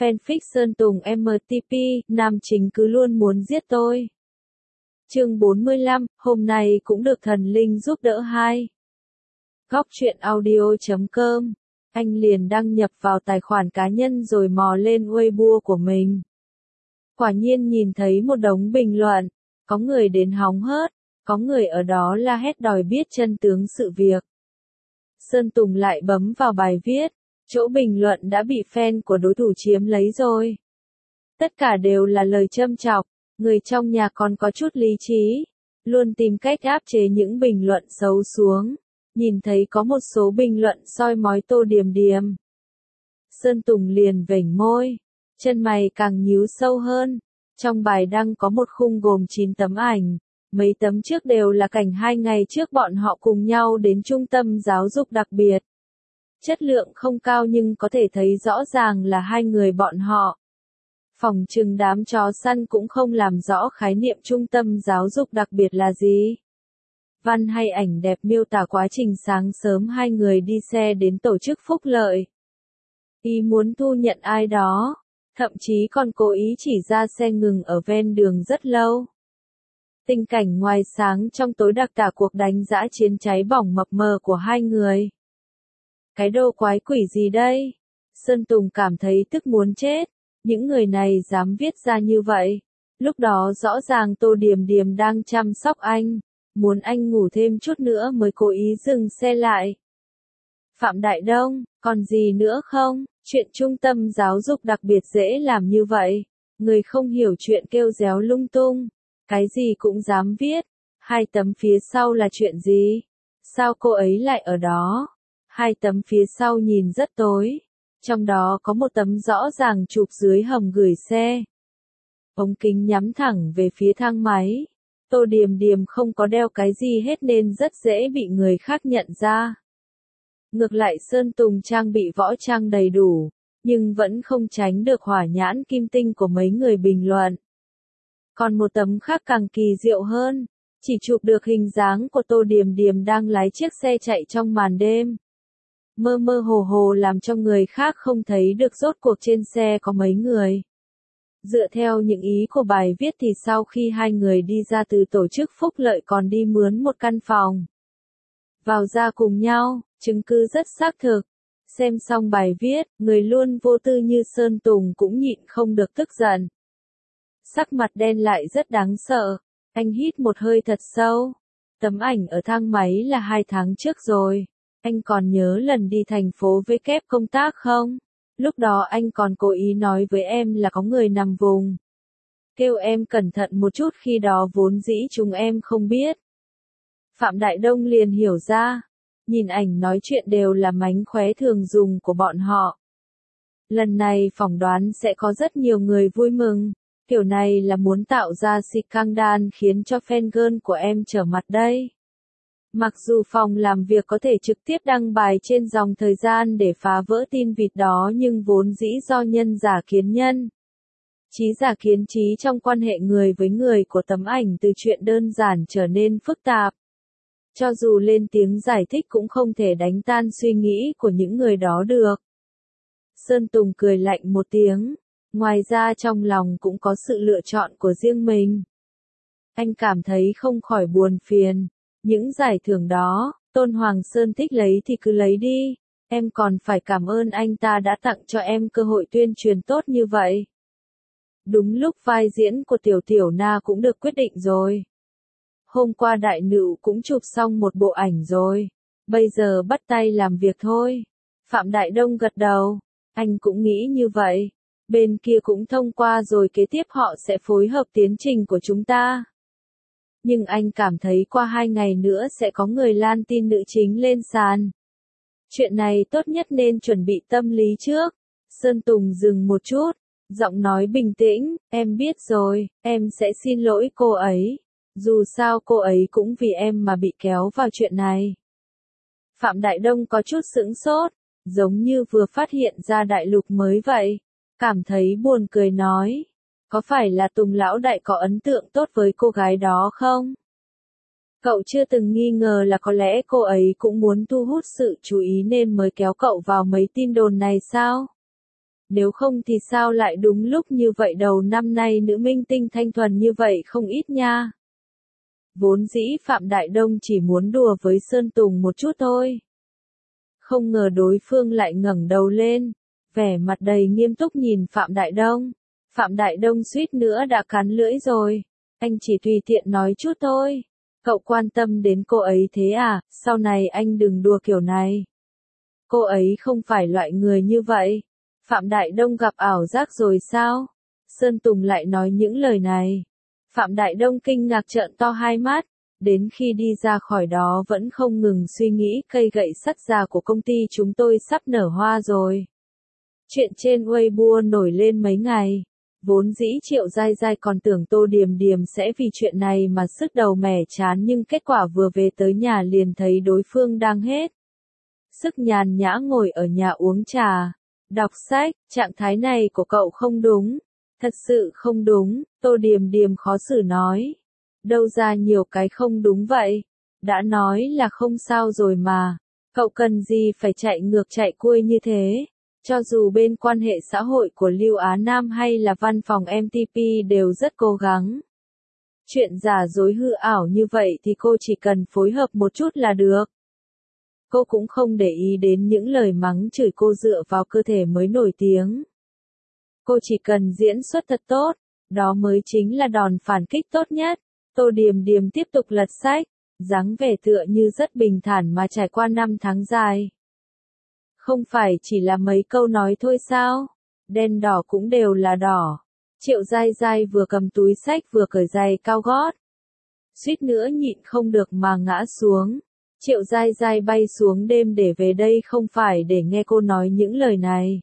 fanfic Sơn Tùng MTP, nam chính cứ luôn muốn giết tôi. Chương 45, hôm nay cũng được thần linh giúp đỡ hai. Góc truyện audio.com. Anh liền đăng nhập vào tài khoản cá nhân rồi mò lên Weibo của mình. Quả nhiên nhìn thấy một đống bình luận, có người đến hóng hớt, có người ở đó la hét đòi biết chân tướng sự việc. Sơn Tùng lại bấm vào bài viết, chỗ bình luận đã bị fan của đối thủ chiếm lấy rồi. Tất cả đều là lời châm chọc, người trong nhà còn có chút lý trí, luôn tìm cách áp chế những bình luận xấu xuống. Nhìn thấy có một số bình luận soi mói Tô Điềm Điềm. Sơn Tùng liền vểnh môi, chân mày càng nhíu sâu hơn. Trong bài đăng có một khung gồm 9 tấm ảnh, mấy tấm trước đều là cảnh 2 ngày trước bọn họ cùng nhau đến trung tâm giáo dục đặc biệt. Chất lượng không cao nhưng có thể thấy rõ ràng là hai người bọn họ. Phỏng chừng đám chó săn cũng không làm rõ khái niệm trung tâm giáo dục đặc biệt là gì. Văn hay ảnh đẹp miêu tả quá trình sáng sớm hai người đi xe đến tổ chức phúc lợi. Ý muốn thu nhận ai đó, thậm chí còn cố ý chỉ ra xe ngừng ở ven đường rất lâu. Tình cảnh ngoài sáng trong tối đặc tả cuộc đánh dã chiến cháy bỏng mập mờ của hai người. Cái đồ quái quỷ gì đây? Sơn Tùng cảm thấy tức muốn chết, những người này dám viết ra như vậy. Lúc đó rõ ràng Tô Điềm Điềm đang chăm sóc anh. Muốn anh ngủ thêm chút nữa mới cố ý dừng xe lại. Phạm Đại Đông, còn gì nữa không? Chuyện trung tâm giáo dục đặc biệt dễ làm như vậy. Người không hiểu chuyện kêu réo lung tung. Cái gì cũng dám viết. 2 tấm phía sau là chuyện gì? Sao cô ấy lại ở đó? 2 tấm phía sau nhìn rất tối. Trong đó có một tấm rõ ràng chụp dưới hầm gửi xe. Ống kính nhắm thẳng về phía thang máy. Tô Điềm Điềm không có đeo cái gì hết nên rất dễ bị người khác nhận ra. Ngược lại Sơn Tùng trang bị võ trang đầy đủ, nhưng vẫn không tránh được hỏa nhãn kim tinh của mấy người bình luận. Còn một tấm khác càng kỳ diệu hơn, chỉ chụp được hình dáng của Tô Điềm Điềm đang lái chiếc xe chạy trong màn đêm. Mơ mơ hồ hồ làm cho người khác không thấy được rốt cuộc trên xe có mấy người. Dựa theo những ý của bài viết thì sau khi hai người đi ra từ tổ chức phúc lợi còn đi mướn một căn phòng. Vào ra cùng nhau, chứng cứ rất xác thực. Xem xong bài viết, người luôn vô tư như Sơn Tùng cũng nhịn không được tức giận. Sắc mặt đen lại rất đáng sợ, anh hít một hơi thật sâu. Tấm ảnh ở thang máy là 2 tháng trước rồi. Anh còn nhớ lần đi thành phố với kép công tác không? Lúc đó anh còn cố ý nói với em là có người nằm vùng. Kêu em cẩn thận một chút khi đó vốn dĩ chúng em không biết. Phạm Đại Đông liền hiểu ra. Nhìn ảnh nói chuyện đều là mánh khóe thường dùng của bọn họ. Lần này phỏng đoán sẽ có rất nhiều người vui mừng. Kiểu này là muốn tạo ra scandal khiến cho fan girl của em trở mặt đây. Mặc dù phòng làm việc có thể trực tiếp đăng bài trên dòng thời gian để phá vỡ tin vịt đó nhưng vốn dĩ do nhân giả kiến nhân. Trí giả kiến trí trong quan hệ người với người của tấm ảnh từ chuyện đơn giản trở nên phức tạp. Cho dù lên tiếng giải thích cũng không thể đánh tan suy nghĩ của những người đó được. Sơn Tùng cười lạnh một tiếng. Ngoài ra trong lòng cũng có sự lựa chọn của riêng mình. Anh cảm thấy không khỏi buồn phiền. Những giải thưởng đó, Tôn Hoàng Sơn thích lấy thì cứ lấy đi. Em còn phải cảm ơn anh ta đã tặng cho em cơ hội tuyên truyền tốt như vậy. Đúng lúc vai diễn của Tiểu Tiểu Na cũng được quyết định rồi. Hôm qua đại nựu cũng chụp xong một bộ ảnh rồi. Bây giờ bắt tay làm việc thôi. Phạm Đại Đông gật đầu. Anh cũng nghĩ như vậy. Bên kia cũng thông qua rồi kế tiếp họ sẽ phối hợp tiến trình của chúng ta. Nhưng anh cảm thấy qua 2 ngày nữa sẽ có người lan tin nữ chính lên sàn. Chuyện này tốt nhất nên chuẩn bị tâm lý trước. Sơn Tùng dừng một chút, giọng nói bình tĩnh, em biết rồi, em sẽ xin lỗi cô ấy. Dù sao cô ấy cũng vì em mà bị kéo vào chuyện này. Phạm Đại Đông có chút sững sốt, giống như vừa phát hiện ra đại lục mới vậy. Cảm thấy buồn cười nói. Có phải là Tùng lão đại có ấn tượng tốt với cô gái đó không? Cậu chưa từng nghi ngờ là có lẽ cô ấy cũng muốn thu hút sự chú ý nên mới kéo cậu vào mấy tin đồn này sao? Nếu không thì sao lại đúng lúc như vậy, đầu năm nay nữ minh tinh thanh thuần như vậy không ít nha. Vốn dĩ Phạm Đại Đông chỉ muốn đùa với Sơn Tùng một chút thôi. Không ngờ đối phương lại ngẩng đầu lên, vẻ mặt đầy nghiêm túc nhìn Phạm Đại Đông. Phạm Đại Đông suýt nữa đã cắn lưỡi rồi. Anh chỉ tùy tiện nói chút thôi. Cậu quan tâm đến cô ấy thế à, sau này anh đừng đùa kiểu này. Cô ấy không phải loại người như vậy. Phạm Đại Đông gặp ảo giác rồi sao? Sơn Tùng lại nói những lời này. Phạm Đại Đông kinh ngạc trợn to hai mắt. Đến khi đi ra khỏi đó vẫn không ngừng suy nghĩ cây gậy sắt già của công ty chúng tôi sắp nở hoa rồi. Chuyện trên Weibo nổi lên mấy ngày. Vốn dĩ Triệu Giai Giai còn tưởng Tô Điềm Điềm sẽ vì chuyện này mà sứt đầu mẻ chán, nhưng kết quả vừa về tới nhà liền thấy đối phương đang hết sức nhàn nhã ngồi ở nhà uống trà, đọc sách. Trạng thái này của cậu không đúng, thật sự không đúng. Tô Điềm Điềm khó xử nói. Đâu ra nhiều cái không đúng vậy, đã nói là không sao rồi mà, cậu cần gì phải chạy ngược chạy xuôi như thế. Cho dù bên quan hệ xã hội của Lưu Á Nam hay là văn phòng MTP đều rất cố gắng. Chuyện giả dối hư ảo như vậy thì cô chỉ cần phối hợp một chút là được. Cô cũng không để ý đến những lời mắng chửi cô dựa vào cơ thể mới nổi tiếng. Cô chỉ cần diễn xuất thật tốt, đó mới chính là đòn phản kích tốt nhất. Tô Điềm Điềm tiếp tục lật sách, dáng vẻ tựa như rất bình thản mà trải qua năm tháng dài. Không phải chỉ là mấy câu nói thôi sao? Đen đỏ cũng đều là đỏ. Triệu Giai Giai vừa cầm túi sách vừa cởi giày cao gót. Suýt nữa nhịn không được mà ngã xuống. Triệu Giai Giai bay xuống đêm để về đây không phải để nghe cô nói những lời này.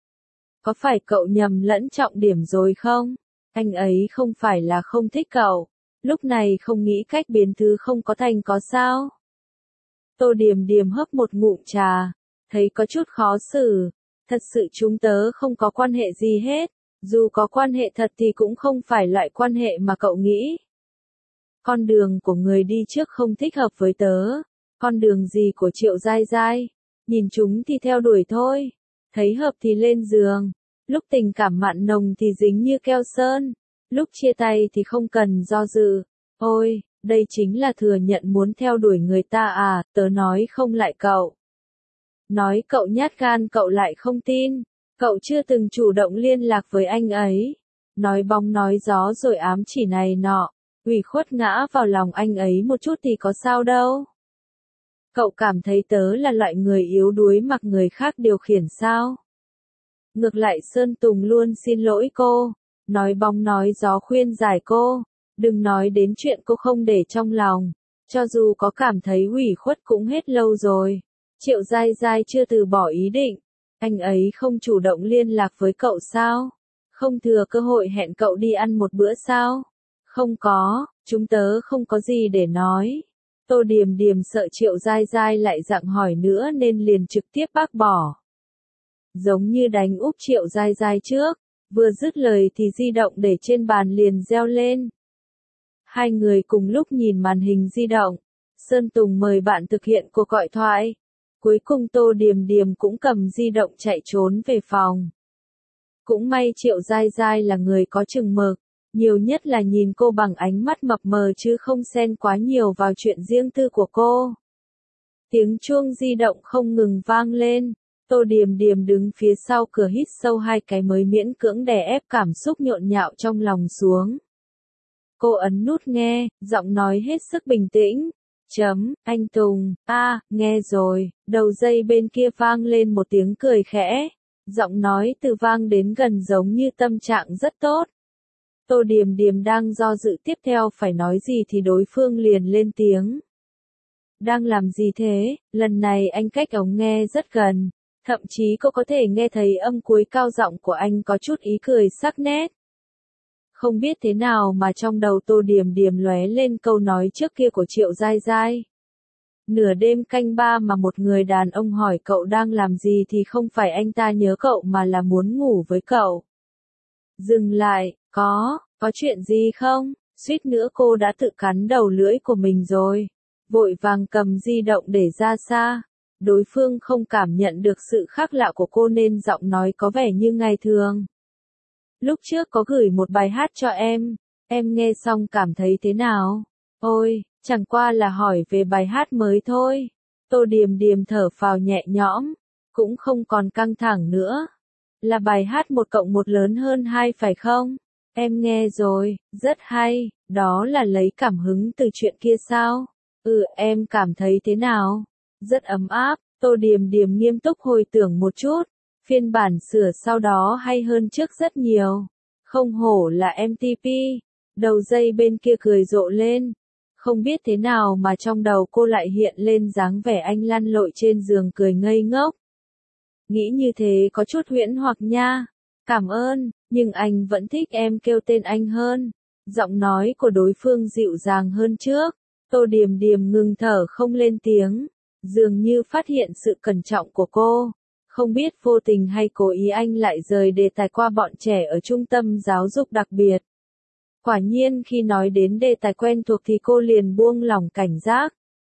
Có phải cậu nhầm lẫn trọng điểm rồi không? Anh ấy không phải là không thích cậu. Lúc này không nghĩ cách biến thứ không có thành có sao? Tô Điềm Điềm hấp một ngụm trà, thấy có chút khó xử. Thật sự chúng tớ không có quan hệ gì hết. Dù có quan hệ thật thì cũng không phải loại quan hệ mà cậu nghĩ. Con đường của người đi trước không thích hợp với tớ. Con đường gì của Triệu Giai Giai? Nhìn chúng thì theo đuổi thôi. Thấy hợp thì lên giường. Lúc tình cảm mặn nồng thì dính như keo sơn. Lúc chia tay thì không cần do dự. Ôi, đây chính là thừa nhận muốn theo đuổi người ta à, tớ nói không lại cậu. Nói cậu nhát gan cậu lại không tin. Cậu chưa từng chủ động liên lạc với anh ấy. Nói bóng nói gió rồi ám chỉ này nọ. Ủy khuất ngã vào lòng anh ấy một chút thì có sao đâu. Cậu cảm thấy tớ là loại người yếu đuối mặc người khác điều khiển sao? Ngược lại Sơn Tùng luôn xin lỗi cô. Nói bóng nói gió khuyên giải cô. Đừng nói đến chuyện cô không để trong lòng. Cho dù có cảm thấy ủy khuất cũng hết lâu rồi. Triệu Giai Giai chưa từ bỏ ý định. Anh ấy không chủ động liên lạc với cậu sao? Không thừa cơ hội hẹn cậu đi ăn một bữa sao? Không có, chúng tớ không có gì để nói. Tô Điềm Điềm sợ Triệu Giai Giai lại dặng hỏi nữa nên liền trực tiếp bác bỏ. Giống như đánh úp Triệu Giai Giai trước, vừa dứt lời thì di động để trên bàn liền reo lên. Hai người cùng lúc nhìn màn hình di động. Sơn Tùng mời bạn thực hiện cuộc gọi thoại. Cuối cùng Tô Điềm Điềm cũng cầm di động chạy trốn về phòng. Cũng may Triệu Giai Giai là người có chừng mực, nhiều nhất là nhìn cô bằng ánh mắt mập mờ chứ không xen quá nhiều vào chuyện riêng tư của cô. Tiếng chuông di động không ngừng vang lên, Tô Điềm Điềm đứng phía sau cửa hít sâu hai cái mới miễn cưỡng đè ép cảm xúc nhộn nhạo trong lòng xuống. Cô ấn nút nghe, giọng nói hết sức bình tĩnh. Anh Tùng, nghe rồi, đầu dây bên kia vang lên một tiếng cười khẽ. Giọng nói từ vang đến gần giống như tâm trạng rất tốt. Tô Điềm Điềm đang do dự tiếp theo phải nói gì thì đối phương liền lên tiếng. Đang làm gì thế? Lần này anh cách ống nghe rất gần. Thậm chí cô có thể nghe thấy âm cuối cao giọng của anh có chút ý cười sắc nét. Không biết thế nào mà trong đầu Tô Điềm Điềm lóe lên câu nói trước kia của Triệu Giai Giai. Nửa đêm canh ba mà một người đàn ông hỏi cậu đang làm gì thì không phải anh ta nhớ cậu mà là muốn ngủ với cậu. Dừng lại, có chuyện gì không? Suýt nữa cô đã tự cắn đầu lưỡi của mình rồi. Vội vàng cầm di động để ra xa. Đối phương không cảm nhận được sự khác lạ của cô nên giọng nói có vẻ như ngày thường. Lúc trước có gửi một bài hát cho em nghe xong cảm thấy thế nào? Ôi, chẳng qua là hỏi về bài hát mới thôi. Tô Điềm Điềm thở phào nhẹ nhõm, cũng không còn căng thẳng nữa. Là bài hát 1+1 lớn hơn 2 phải không? Em nghe rồi, rất hay, đó là lấy cảm hứng từ chuyện kia sao? Em cảm thấy thế nào? Rất ấm áp, Tô Điềm Điềm nghiêm túc hồi tưởng một chút. Phiên bản sửa sau đó hay hơn trước rất nhiều. Không hổ là MTP. Đầu dây bên kia cười rộ lên. Không biết thế nào mà trong đầu cô lại hiện lên dáng vẻ anh lăn lội trên giường cười ngây ngốc. Nghĩ như thế có chút huyễn hoặc nha. Cảm ơn, nhưng anh vẫn thích em kêu tên anh hơn. Giọng nói của đối phương dịu dàng hơn trước. Tô Điềm Điềm ngừng thở không lên tiếng. Dường như phát hiện sự cẩn trọng của cô. Không biết vô tình hay cố ý anh lại rời đề tài qua bọn trẻ ở trung tâm giáo dục đặc biệt. Quả nhiên khi nói đến đề tài quen thuộc thì cô liền buông lỏng cảnh giác.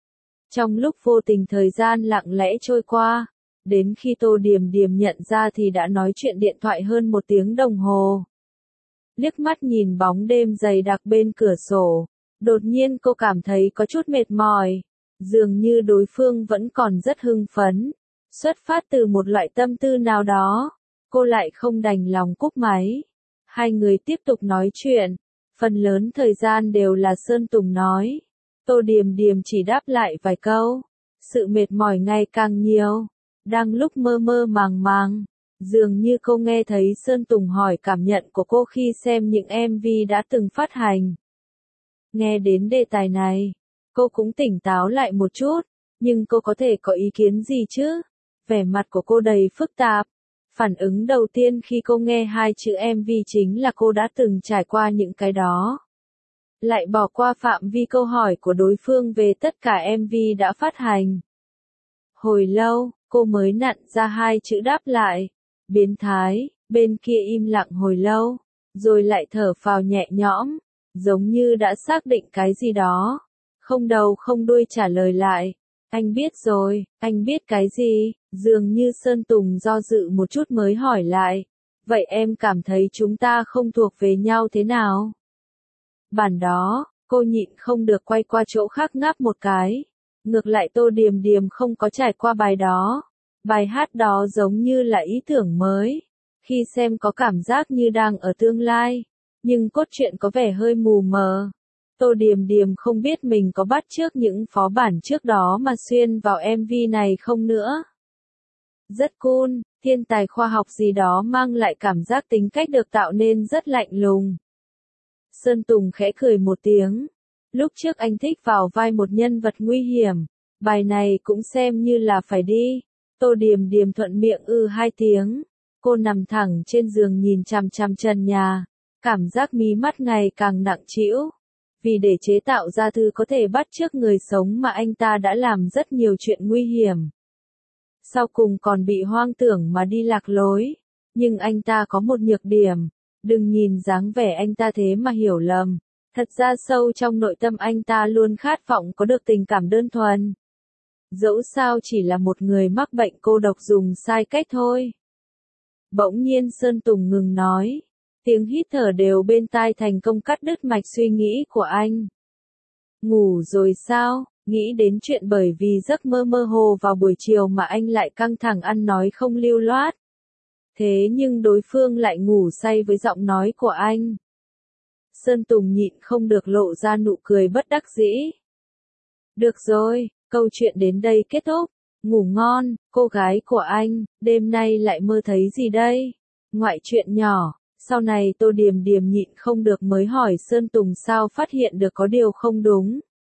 Trong lúc vô tình thời gian lặng lẽ trôi qua, đến khi Tô Điềm Điềm nhận ra thì đã nói chuyện điện thoại hơn 1 tiếng đồng hồ. Liếc mắt nhìn bóng đêm dày đặc bên cửa sổ, đột nhiên cô cảm thấy có chút mệt mỏi, dường như đối phương vẫn còn rất hưng phấn, xuất phát từ một loại tâm tư nào đó, cô lại không đành lòng cúp máy. Hai người tiếp tục nói chuyện, phần lớn thời gian đều là Sơn Tùng nói. Tô Điềm Điềm chỉ đáp lại vài câu, sự mệt mỏi ngày càng nhiều. Đang lúc mơ mơ màng màng, dường như cô nghe thấy Sơn Tùng hỏi cảm nhận của cô khi xem những MV đã từng phát hành. Nghe đến đề tài này, cô cũng tỉnh táo lại một chút, nhưng cô có thể có ý kiến gì chứ? Vẻ mặt của cô đầy phức tạp. Phản ứng đầu tiên khi cô nghe 2 chữ MV chính là cô đã từng trải qua những cái đó. Lại bỏ qua phạm vi câu hỏi của đối phương về tất cả MV đã phát hành. Hồi lâu, cô mới nặn ra 2 chữ đáp lại. Biến thái, bên kia im lặng hồi lâu, rồi lại thở phào nhẹ nhõm, giống như đã xác định cái gì đó. Không đầu không đuôi trả lời lại. Anh biết rồi, anh biết cái gì? Dường như Sơn Tùng do dự một chút mới hỏi lại. Vậy em cảm thấy chúng ta không thuộc về nhau thế nào? Bản đó, cô nhịn không được quay qua chỗ khác ngáp một cái. Ngược lại Tô Điềm Điềm không có trải qua bài đó. Bài hát đó giống như là ý tưởng mới. Khi xem có cảm giác như đang ở tương lai. Nhưng cốt truyện có vẻ hơi mù mờ. Tô Điềm Điềm không biết mình có bắt chước những phó bản trước đó mà xuyên vào MV này không nữa. Rất cool, thiên tài khoa học gì đó mang lại cảm giác tính cách được tạo nên rất lạnh lùng. Sơn Tùng khẽ cười một tiếng. Lúc trước anh thích vào vai một nhân vật nguy hiểm. Bài này cũng xem như là phải đi. Tô Điềm Điềm thuận miệng 2 tiếng. Cô nằm thẳng trên giường nhìn chằm chằm trần nhà. Cảm giác mí mắt ngày càng nặng trĩu. Vì để chế tạo ra thứ có thể bắt chước người sống mà anh ta đã làm rất nhiều chuyện nguy hiểm. Sau cùng còn bị hoang tưởng mà đi lạc lối. Nhưng anh ta có một nhược điểm. Đừng nhìn dáng vẻ anh ta thế mà hiểu lầm. Thật ra sâu trong nội tâm anh ta luôn khát vọng có được tình cảm đơn thuần. Dẫu sao chỉ là một người mắc bệnh cô độc dùng sai cách thôi. Bỗng nhiên Sơn Tùng ngừng nói. Tiếng hít thở đều bên tai thành công cắt đứt mạch suy nghĩ của anh. Ngủ rồi sao? Nghĩ đến chuyện bởi vì giấc mơ mơ hồ vào buổi chiều mà anh lại căng thẳng ăn nói không lưu loát. Thế nhưng đối phương lại ngủ say với giọng nói của anh. Sơn Tùng nhịn không được lộ ra nụ cười bất đắc dĩ. Được rồi, câu chuyện đến đây kết thúc. Ngủ ngon, cô gái của anh, đêm nay lại mơ thấy gì đây? Ngoại chuyện nhỏ, sau này Tô Điềm Điềm nhịn không được mới hỏi Sơn Tùng sao phát hiện được có điều không đúng.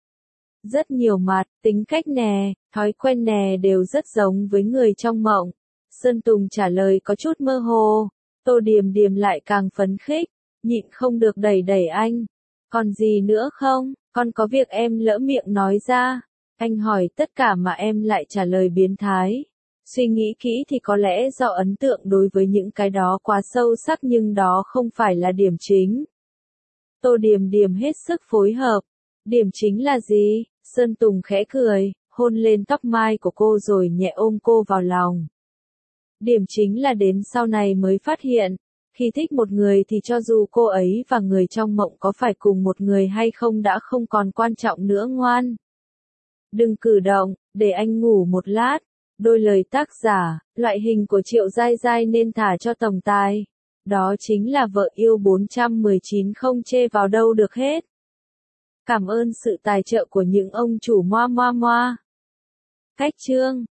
Rất nhiều mặt, tính cách nè, thói quen nè đều rất giống với người trong mộng. Sơn Tùng trả lời có chút mơ hồ, Tô Điềm Điềm lại càng phấn khích, nhịn không được đẩy đẩy anh. Còn gì nữa không, con có việc em lỡ miệng nói ra. Anh hỏi tất cả mà em lại trả lời biến thái. Suy nghĩ kỹ thì có lẽ do ấn tượng đối với những cái đó quá sâu sắc nhưng đó không phải là điểm chính. Tô Điềm Điềm hết sức phối hợp. Điểm chính là gì? Sơn Tùng khẽ cười, hôn lên tóc mai của cô rồi nhẹ ôm cô vào lòng. Điểm chính là đến sau này mới phát hiện, khi thích một người thì cho dù cô ấy và người trong mộng có phải cùng một người hay không đã không còn quan trọng nữa ngoan. Đừng cử động, để anh ngủ một lát. Đôi lời tác giả, loại hình của Triệu Giai Giai nên thả cho tổng tài. Đó chính là vợ yêu 419 không chê vào đâu được hết. Cảm ơn sự tài trợ của những ông chủ moa moa moa. Cách chương